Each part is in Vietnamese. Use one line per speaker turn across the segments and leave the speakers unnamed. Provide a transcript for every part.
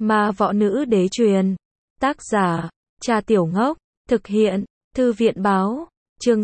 Ma võ nữ đế truyền. Tác giả, Trà Tiểu Ngốc. Thực hiện, Thư viện báo. Chương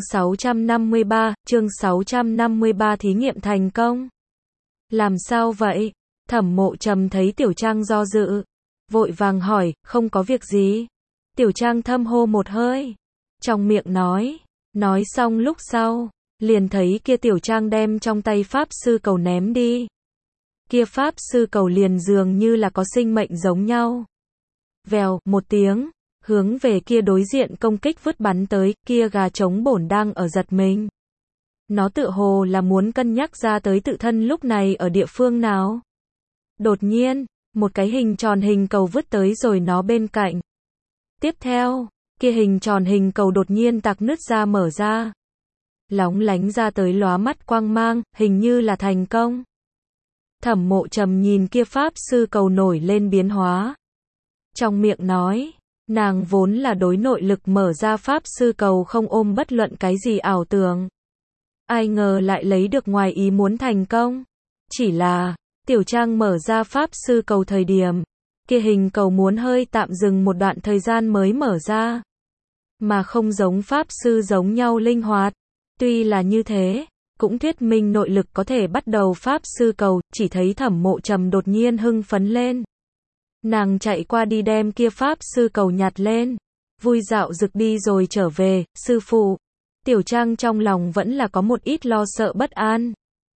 653 thí nghiệm thành công. Làm sao vậy? Thẩm Mộ Trầm thấy Tiểu Trang do dự, vội vàng hỏi, không có việc gì. Tiểu Trang thâm hô một hơi, trong miệng nói xong lúc sau, liền thấy kia Tiểu Trang đem trong tay Pháp Sư Cầu ném đi. Kia Pháp Sư Cầu liền dường như là có sinh mệnh giống nhau. Vèo, một tiếng, hướng về kia đối diện công kích vứt bắn tới, kia gà trống bổn đang ở giật mình. Nó tựa hồ là muốn cân nhắc ra tới tự thân lúc này ở địa phương nào. Đột nhiên, một cái hình tròn hình cầu vứt tới rồi nó bên cạnh. Tiếp theo, kia hình tròn hình cầu đột nhiên tạc nứt ra mở ra. Lóng lánh ra tới lóa mắt quang mang, hình như là thành công. Thẩm Mộ Trầm nhìn kia Pháp Sư Cầu nổi lên biến hóa. Trong miệng nói, nàng vốn là đối nội lực mở ra Pháp Sư Cầu không ôm bất luận cái gì ảo tưởng. Ai ngờ lại lấy được ngoài ý muốn thành công. Chỉ là, Tiểu Trang mở ra Pháp Sư Cầu thời điểm, kia hình cầu muốn hơi tạm dừng một đoạn thời gian mới mở ra. Mà không giống Pháp Sư giống nhau linh hoạt. Tuy là như thế, cũng thuyết minh nội lực có thể bắt đầu Pháp Sư Cầu, chỉ thấy Thẩm Mộ Trầm đột nhiên hưng phấn lên. Nàng chạy qua đi đem kia Pháp Sư Cầu nhặt lên, vui dạo rực đi rồi trở về, sư phụ. Tiểu Trang trong lòng vẫn là có một ít lo sợ bất an.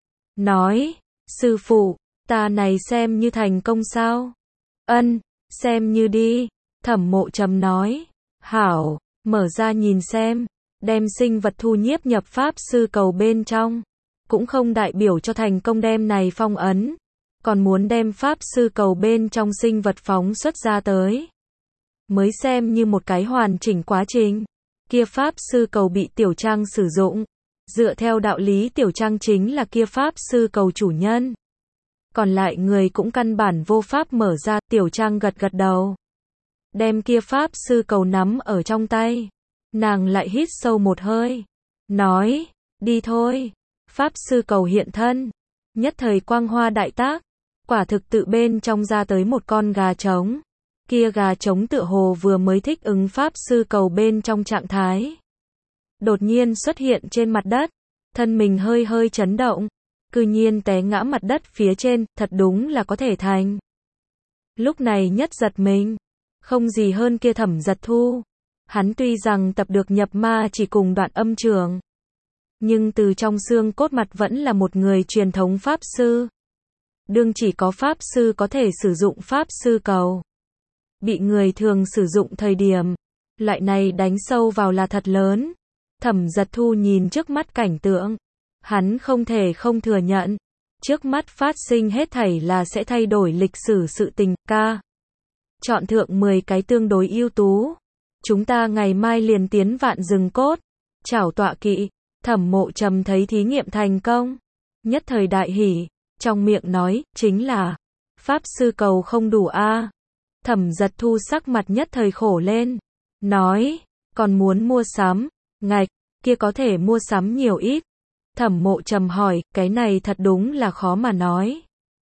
Nói, sư phụ, ta này xem như thành công sao? Ân, xem như đi. Thẩm Mộ Trầm nói, hảo, mở ra nhìn xem, đem sinh vật thu nhiếp nhập Pháp Sư Cầu bên trong. Cũng không đại biểu cho thành công đem này phong ấn. Còn muốn đem Pháp Sư Cầu bên trong sinh vật phóng xuất ra tới. Mới xem như một cái hoàn chỉnh quá trình. Kia Pháp Sư Cầu bị Tiểu Trang sử dụng. Dựa theo đạo lý Tiểu Trang chính là kia Pháp Sư Cầu chủ nhân. Còn lại người cũng căn bản vô pháp mở ra. Tiểu Trang gật gật đầu, đem kia Pháp Sư Cầu nắm ở trong tay. Nàng lại hít sâu một hơi, nói, đi thôi. Pháp Sư Cầu hiện thân, nhất thời quang hoa đại tác. Quả thực tự bên trong ra tới một con gà trống. Kia gà trống tựa hồ vừa mới thích ứng Pháp Sư Cầu bên trong trạng thái. Đột nhiên xuất hiện trên mặt đất, thân mình hơi hơi chấn động, cư nhiên té ngã mặt đất phía trên, thật đúng là có thể thành. Lúc này nhất giật mình, không gì hơn kia Thẩm Giật Thu. Hắn tuy rằng tập được nhập ma chỉ cùng đoạn âm trường, nhưng từ trong xương cốt mặt vẫn là một người truyền thống Pháp Sư. Đương chỉ có Pháp Sư có thể sử dụng Pháp Sư Cầu. Bị người thường sử dụng thời điểm, loại này đánh sâu vào là thật lớn. Thẩm Giật Thu nhìn trước mắt cảnh tượng, hắn không thể không thừa nhận, trước mắt phát sinh hết thảy là sẽ thay đổi lịch sử sự tình. Ca, chọn thượng 10 cái tương đối ưu tú. Chúng ta ngày mai liền tiến Vạn Rừng Cốt, chảo tọa kỵ. Thẩm Mộ Trầm thấy thí nghiệm thành công, nhất thời đại hỉ, trong miệng nói, chính là Pháp Sư Cầu không đủ a. Thẩm Giật Thu sắc mặt nhất thời khổ lên, nói, còn muốn mua sắm, ngạch, kia có thể mua sắm nhiều ít. Thẩm Mộ Trầm hỏi, cái này thật đúng là khó mà nói.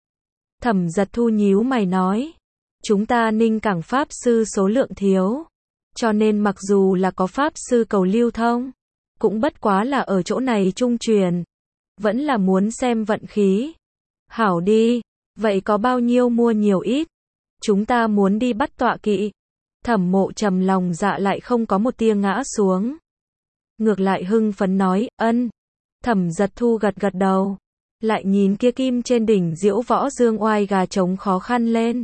Thẩm Giật Thu nhíu mày nói, chúng ta Ninh Cảng Pháp Sư số lượng thiếu, cho nên mặc dù là có Pháp Sư Cầu lưu thông, cũng bất quá là ở chỗ này trung truyền, vẫn là muốn xem vận khí. Hảo đi, vậy có bao nhiêu mua nhiều ít? Chúng ta muốn đi bắt tọa kỵ. Thẩm Mộ Trầm lòng dạ lại không có một tia ngã xuống. Ngược lại hưng phấn nói, ân. Thẩm Giật Thu gật gật đầu, lại nhìn kia kim trên đỉnh Diễu Võ Dương Oai gà trống khó khăn lên.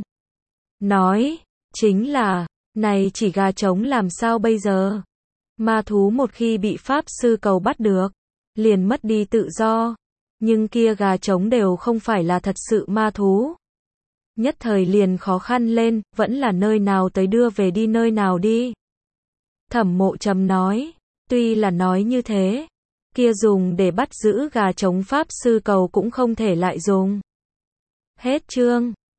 Nói, chính là, này chỉ gà trống làm sao bây giờ? Ma thú một khi bị Pháp Sư Cầu bắt được, liền mất đi tự do. Nhưng kia gà trống đều không phải là thật sự ma thú. Nhất thời liền khó khăn lên, vẫn là nơi nào tới đưa về đi nơi nào đi. Thẩm Mộ Trầm nói, tuy là nói như thế, kia dùng để bắt giữ gà trống Pháp Sư Cầu cũng không thể lại dùng. Hết chương.